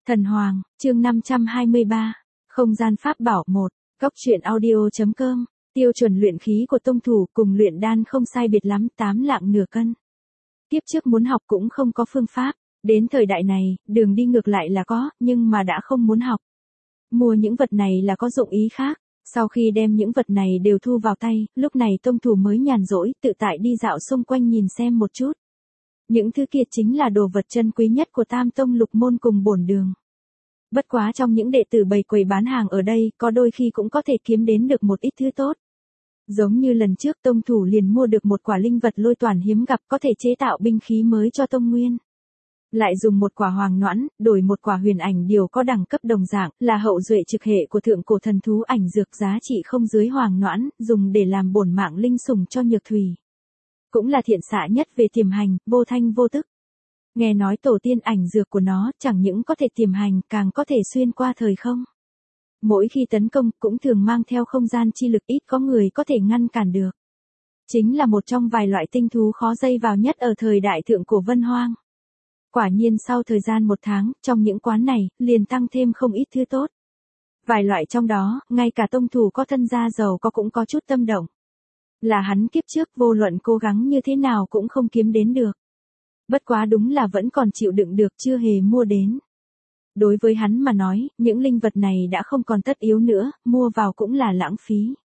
Thần Hoàng, chương 523. Không gian pháp bảo 1. Góc truyện audio.com. Tiêu chuẩn luyện khí của tông thủ cùng luyện đan không sai biệt lắm, 8 lạng nửa cân. Tiếp trước muốn học cũng không có phương pháp, đến thời đại này, đường đi ngược lại là có, nhưng mà đã không muốn học. Mua những vật này là có dụng ý khác. Sau khi đem những vật này đều thu vào tay, lúc này tông thủ mới nhàn rỗi, tự tại đi dạo xung quanh nhìn xem một chút. Những thứ kia chính là đồ vật chân quý nhất của Tam Tông Lục Môn cùng bổn đường. Bất quá trong những đệ tử bày quầy bán hàng ở đây, có đôi khi cũng có thể kiếm đến được một ít thứ tốt. Giống như lần trước tông thủ liền mua được một quả linh vật lôi toàn hiếm gặp có thể chế tạo binh khí mới cho tông nguyên. Lại dùng một quả hoàng noãn, đổi một quả huyền ảnh điều có đẳng cấp đồng dạng, là hậu duệ trực hệ của thượng cổ thần thú ảnh dược giá trị không dưới hoàng noãn, dùng để làm bổn mạng linh sủng cho Nhược Thủy. Cũng là thiện xạ nhất về tiềm hành, vô thanh vô tức. Nghe nói tổ tiên ảnh dược của nó chẳng những có thể tiềm hành, càng có thể xuyên qua thời không. Mỗi khi tấn công cũng thường mang theo không gian chi lực, ít có người có thể ngăn cản được. Chính là một trong vài loại tinh thú khó dây vào nhất ở thời đại thượng cổ Vân Hoang. Quả nhiên sau thời gian 1 tháng, trong những quán này, liền tăng thêm không ít thứ tốt. Vài loại trong đó, ngay cả tông thủ có thân gia giàu có cũng có chút tâm động. Là hắn kiếp trước vô luận cố gắng như thế nào cũng không kiếm đến được. Bất quá đúng là vẫn còn chịu đựng được, chưa hề mua đến. Đối với hắn mà nói, những linh vật này đã không còn tất yếu nữa, mua vào cũng là lãng phí.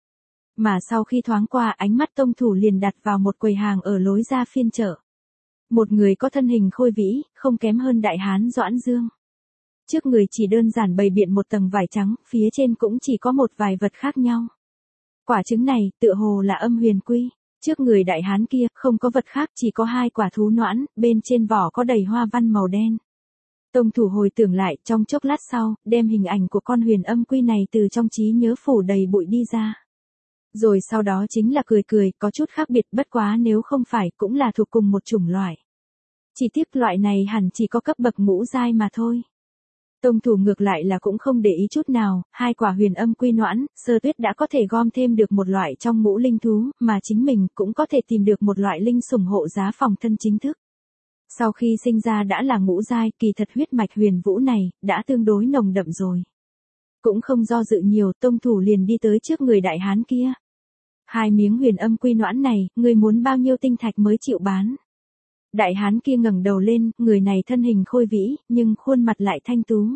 Mà sau khi thoáng qua, ánh mắt tông thủ liền đặt vào một quầy hàng ở lối ra phiên chợ. Một người có thân hình khôi vĩ, không kém hơn đại hán Doãn Dương. Trước người chỉ đơn giản bày biện một tầng vải trắng, phía trên cũng chỉ có một vài vật khác nhau. Quả trứng này, tựa hồ là âm huyền quy. Trước người đại hán kia, không có vật khác, chỉ có 2 quả thú noãn, bên trên vỏ có đầy hoa văn màu đen. Tông thủ hồi tưởng lại, trong chốc lát sau, đem hình ảnh của con huyền âm quy này từ trong trí nhớ phủ đầy bụi đi ra. Rồi sau đó chính là cười cười, có chút khác biệt, bất quá nếu không phải, cũng là thuộc cùng một chủng loại. Chỉ tiếc loại này hẳn chỉ có cấp bậc ngũ giai mà thôi. Tông thủ ngược lại là cũng không để ý chút nào, 2 quả huyền âm quy noãn, Sơ Tuyết đã có thể gom thêm được một loại trong ngũ linh thú, mà chính mình cũng có thể tìm được một loại linh sủng hộ giá phòng thân chính thức. Sau khi sinh ra đã là ngũ giai, kỳ thật huyết mạch huyền vũ này, đã tương đối nồng đậm rồi. Cũng không do dự nhiều, tông thủ liền đi tới trước người đại hán kia. 2 miếng huyền âm quy noãn này, người muốn bao nhiêu tinh thạch mới chịu bán? Đại hán kia ngẩng đầu lên, người này thân hình khôi vĩ, nhưng khuôn mặt lại thanh tú.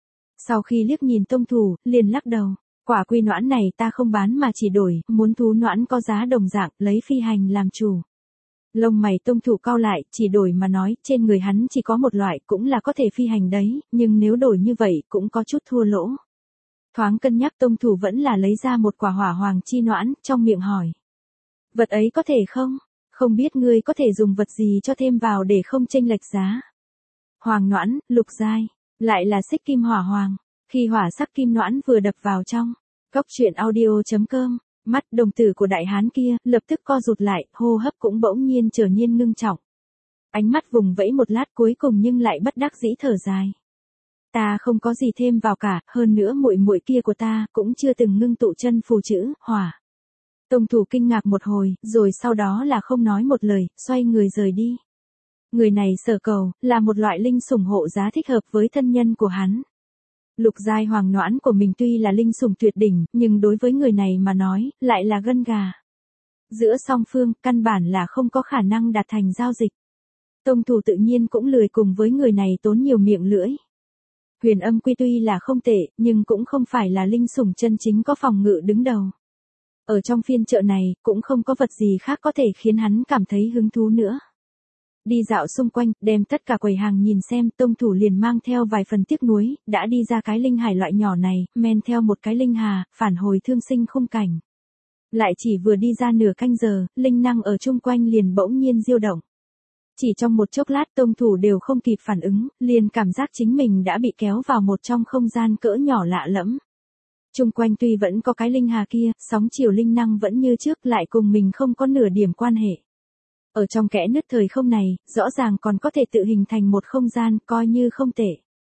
Sau khi liếc nhìn tông thủ, liền lắc đầu, quả quy noãn này ta không bán mà chỉ đổi, muốn thú noãn có giá đồng dạng, lấy phi hành làm chủ. Lông mày tông thủ cau lại, chỉ đổi mà nói, trên người hắn chỉ có một loại, cũng là có thể phi hành đấy, nhưng nếu đổi như vậy, cũng có chút thua lỗ. Thoáng cân nhắc tông thủ vẫn là lấy ra một quả hỏa hoàng chi noãn, trong miệng hỏi. Vật ấy có thể không? Không biết ngươi có thể dùng vật gì cho thêm vào để không chênh lệch giá. Hoàng noãn, lục giai, lại là xích kim hỏa hoàng. Khi hỏa sắc kim noãn vừa đập vào trong, góc truyện audio.com, mắt đồng tử của đại hán kia lập tức co rụt lại, hô hấp cũng bỗng nhiên trở nên ngưng trọng. Ánh mắt vùng vẫy một lát cuối cùng nhưng lại bất đắc dĩ thở dài. Ta không có gì thêm vào cả, hơn nữa muội muội kia của ta cũng chưa từng ngưng tụ chân phù chữ hỏa. Tông thủ kinh ngạc một hồi, rồi sau đó là không nói một lời, xoay người rời đi. Người này sở cầu, là một loại linh sủng hộ giá thích hợp với thân nhân của hắn. Lục giai hoàng noãn của mình tuy là linh sủng tuyệt đỉnh, nhưng đối với người này mà nói, lại là gân gà. Giữa song phương, căn bản là không có khả năng đạt thành giao dịch. Tông thủ tự nhiên cũng lười cùng với người này tốn nhiều miệng lưỡi. Huyền âm quy tuy là không tệ, nhưng cũng không phải là linh sủng chân chính có phòng ngự đứng đầu. Ở trong phiên chợ này, cũng không có vật gì khác có thể khiến hắn cảm thấy hứng thú nữa. Đi dạo xung quanh, đem tất cả quầy hàng nhìn xem, tông thủ liền mang theo vài phần tiếc nuối, đã đi ra cái linh hải loại nhỏ này, men theo một cái linh hà, phản hồi thương sinh khung cảnh. Lại chỉ vừa đi ra nửa canh giờ, linh năng ở chung quanh liền bỗng nhiên diêu động. Chỉ trong một chốc lát tông thủ đều không kịp phản ứng, liền cảm giác chính mình đã bị kéo vào một trong không gian cỡ nhỏ lạ lẫm. Chung quanh tuy vẫn có cái linh hà kia, sóng chiều linh năng vẫn như trước, lại cùng mình không có nửa điểm quan hệ. Ở trong kẽ nứt thời không này, rõ ràng còn có thể tự hình thành một không gian, coi như không tệ.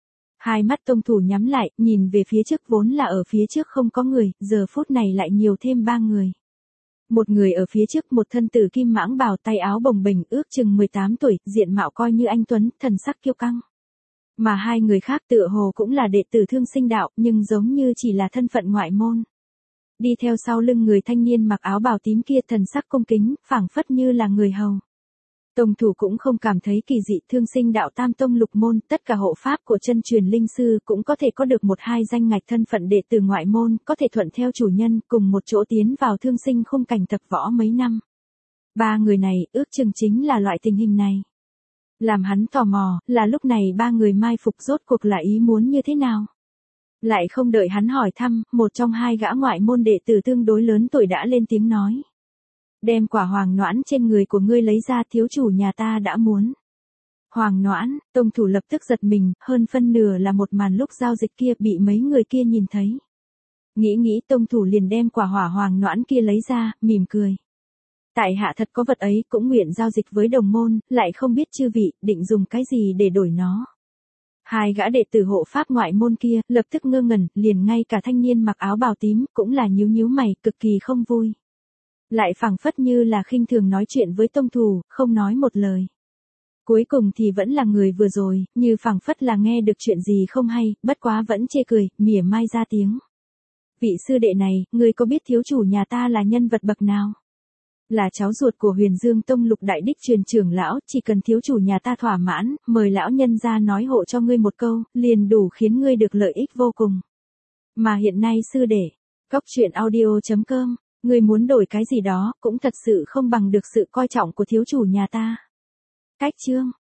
2 mắt tông thủ nhắm lại, nhìn về phía trước, vốn là ở phía trước không có người, giờ phút này lại nhiều thêm 3 người. Một người ở phía trước, một thân tử kim mãng bào, tay áo bồng bềnh, ước chừng 18 tuổi, diện mạo coi như anh tuấn, thần sắc kiêu căng. Mà hai người khác tựa hồ cũng là đệ tử Thương Sinh đạo, nhưng giống như chỉ là thân phận ngoại môn. Đi theo sau lưng người thanh niên mặc áo bào tím kia thần sắc cung kính, phảng phất như là người hầu. Tông thủ cũng không cảm thấy kỳ dị, Thương Sinh đạo tam tông lục môn, tất cả hộ pháp của chân truyền linh sư cũng có thể có được một hai danh ngạch thân phận đệ tử ngoại môn, có thể thuận theo chủ nhân, cùng một chỗ tiến vào thương sinh khung cảnh tập võ mấy năm. Ba người này, ước chừng chính là loại tình hình này. Làm hắn tò mò, là lúc này ba người mai phục rốt cuộc là ý muốn như thế nào. Lại không đợi hắn hỏi thăm, một trong hai gã ngoại môn đệ tử tương đối lớn tuổi đã lên tiếng nói. Đem quả hoàng noãn trên người của ngươi lấy ra, thiếu chủ nhà ta đã muốn. Hoàng noãn, tông thủ lập tức giật mình, hơn phân nửa là một màn lúc giao dịch kia bị mấy người kia nhìn thấy. Nghĩ tông thủ liền đem quả hỏa hoàng noãn kia lấy ra, mỉm cười. Tại hạ thật có vật ấy, cũng nguyện giao dịch với đồng môn, lại không biết chư vị, định dùng cái gì để đổi nó. Hai gã đệ tử hộ pháp ngoại môn kia, lập tức ngơ ngẩn, liền ngay cả thanh niên mặc áo bào tím, cũng là nhíu mày, cực kỳ không vui. Lại phảng phất như là khinh thường nói chuyện với tông thủ, không nói một lời. Cuối cùng thì vẫn là người vừa rồi, như phảng phất là nghe được chuyện gì không hay, bất quá vẫn chê cười, mỉa mai ra tiếng. Vị sư đệ này, ngươi có biết thiếu chủ nhà ta là nhân vật bậc nào? Là cháu ruột của Huyền Dương Tông Lục Đại Đích truyền trưởng lão, chỉ cần thiếu chủ nhà ta thỏa mãn, mời lão nhân ra nói hộ cho ngươi một câu, liền đủ khiến ngươi được lợi ích vô cùng. Mà hiện nay sư đệ, Cóc Truyện Audio.com, ngươi muốn đổi cái gì đó, cũng thật sự không bằng được sự coi trọng của thiếu chủ nhà ta. Cách chương